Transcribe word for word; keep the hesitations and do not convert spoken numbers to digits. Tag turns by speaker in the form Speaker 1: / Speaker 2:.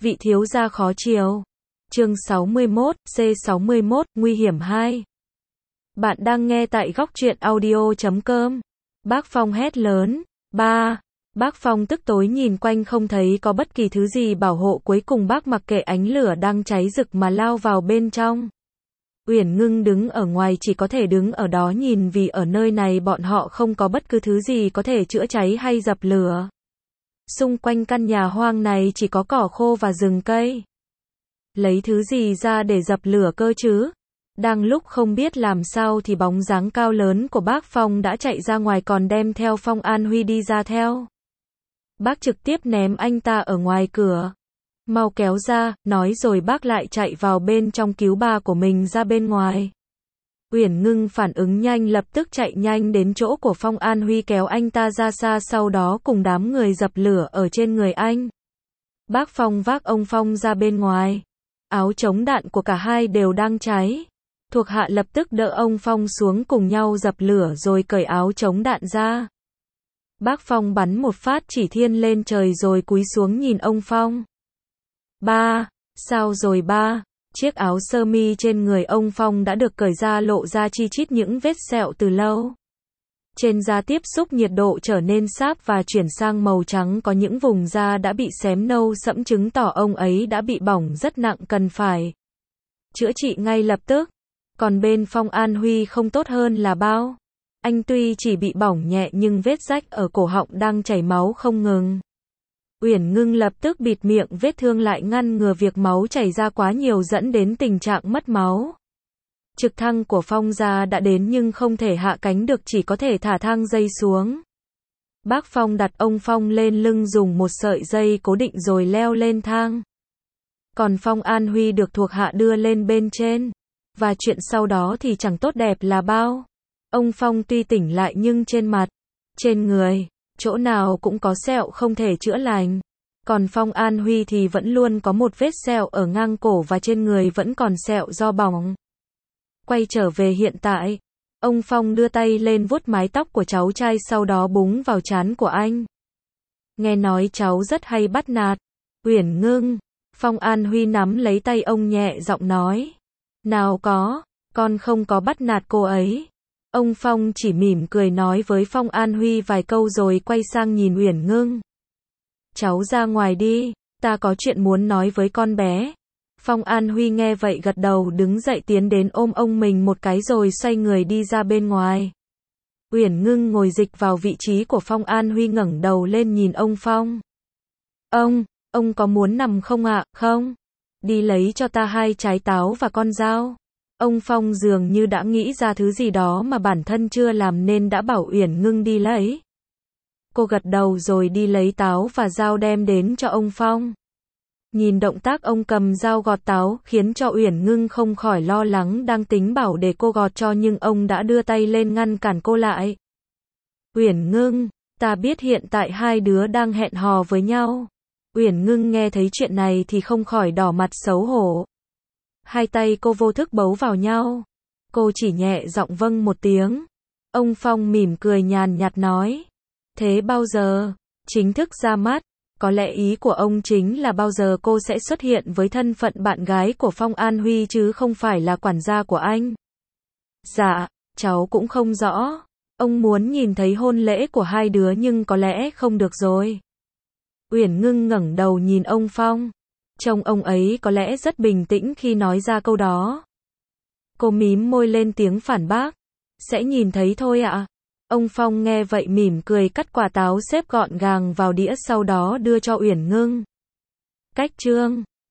Speaker 1: Vị thiếu gia khó chiều. Chương sáu mươi mốt, C sáu mươi mốt, nguy hiểm hai. Bạn đang nghe tại góc truyện audio chấm com. Bác Phong hét lớn. Ba. Bác Phong tức tối nhìn quanh không thấy có bất kỳ thứ gì bảo hộ, cuối cùng bác mặc kệ ánh lửa đang cháy rực mà lao vào bên trong. Uyển Ngưng đứng ở ngoài chỉ có thể đứng ở đó nhìn, vì ở nơi này bọn họ không có bất cứ thứ gì có thể chữa cháy hay dập lửa. Xung quanh căn nhà hoang này chỉ có cỏ khô và rừng cây. Lấy thứ gì ra để dập lửa cơ chứ? Đang lúc không biết làm sao thì bóng dáng cao lớn của bác Phong đã chạy ra ngoài, còn đem theo Phong An Huy đi ra theo. Bác trực tiếp ném anh ta ở ngoài cửa. Mau kéo ra, nói rồi bác lại chạy vào bên trong cứu ba của mình ra bên ngoài. Uyển Ngưng phản ứng nhanh, lập tức chạy nhanh đến chỗ của Phong An Huy kéo anh ta ra xa, sau đó cùng đám người dập lửa ở trên người anh. Bác Phong vác ông Phong ra bên ngoài. Áo chống đạn của cả hai đều đang cháy. Thuộc hạ lập tức đỡ ông Phong xuống cùng nhau dập lửa rồi cởi áo chống đạn ra. Bác Phong bắn một phát chỉ thiên lên trời rồi cúi xuống nhìn ông Phong. Ba, sao rồi ba? Chiếc áo sơ mi trên người ông Phong đã được cởi ra, lộ ra chi chít những vết sẹo từ lâu. Trên da tiếp xúc nhiệt độ trở nên sáp và chuyển sang màu trắng, có những vùng da đã bị xém nâu sẫm, chứng tỏ ông ấy đã bị bỏng rất nặng, cần phải chữa trị ngay lập tức. Còn bên Phong An Huy không tốt hơn là bao. Anh tuy chỉ bị bỏng nhẹ nhưng vết rách ở cổ họng đang chảy máu không ngừng. Uyển Ngưng lập tức bịt miệng vết thương lại, ngăn ngừa việc máu chảy ra quá nhiều dẫn đến tình trạng mất máu. Trực thăng của Phong gia đã đến nhưng không thể hạ cánh được, chỉ có thể thả thang dây xuống. Bác Phong đặt ông Phong lên lưng, dùng một sợi dây cố định rồi leo lên thang. Còn Phong An Huy được thuộc hạ đưa lên bên trên. Và chuyện sau đó thì chẳng tốt đẹp là bao. Ông Phong tuy tỉnh lại nhưng trên mặt, trên người, chỗ nào cũng có sẹo không thể chữa lành. Còn Phong An Huy thì vẫn luôn có một vết sẹo ở ngang cổ và trên người vẫn còn sẹo do bỏng. Quay trở về hiện tại, ông Phong đưa tay lên vuốt mái tóc của cháu trai, sau đó búng vào trán của anh. Nghe nói cháu rất hay bắt nạt Uyển Ngưng. Phong An Huy nắm lấy tay ông nhẹ giọng nói. Nào có, con không có bắt nạt cô ấy. Ông Phong chỉ mỉm cười nói với Phong An Huy vài câu rồi quay sang nhìn Uyển Ngưng. Cháu ra ngoài đi, ta có chuyện muốn nói với con bé. Phong An Huy nghe vậy gật đầu, đứng dậy tiến đến ôm ông mình một cái rồi xoay người đi ra bên ngoài. Uyển Ngưng ngồi dịch vào vị trí của Phong An Huy, ngẩng đầu lên nhìn ông Phong. Ông, ông có muốn nằm không ạ? Không. Đi lấy cho ta hai trái táo và con dao. Ông Phong dường như đã nghĩ ra thứ gì đó mà bản thân chưa làm nên đã bảo Uyển Ngưng đi lấy. Cô gật đầu rồi đi lấy táo và dao đem đến cho ông Phong. Nhìn động tác ông cầm dao gọt táo khiến cho Uyển Ngưng không khỏi lo lắng, đang tính bảo để cô gọt cho nhưng ông đã đưa tay lên ngăn cản cô lại. Uyển Ngưng, ta biết hiện tại hai đứa đang hẹn hò với nhau. Uyển Ngưng nghe thấy chuyện này thì không khỏi đỏ mặt xấu hổ. Hai tay cô vô thức bấu vào nhau. Cô chỉ nhẹ giọng vâng một tiếng. Ông Phong mỉm cười nhàn nhạt nói. Thế bao giờ chính thức ra mắt? Có lẽ ý của ông chính là bao giờ cô sẽ xuất hiện với thân phận bạn gái của Phong An Huy chứ không phải là quản gia của anh. Dạ, cháu cũng không rõ. Ông muốn nhìn thấy hôn lễ của hai đứa nhưng có lẽ không được rồi. Uyển Ngưng ngẩng đầu nhìn ông Phong. Trông ông ấy có lẽ rất bình tĩnh khi nói ra câu đó. Cô mím môi lên tiếng phản bác. Sẽ nhìn thấy thôi ạ. Ông Phong nghe vậy mỉm cười, cắt quả táo xếp gọn gàng vào đĩa, sau đó đưa cho Uyển Ngưng. Cách chương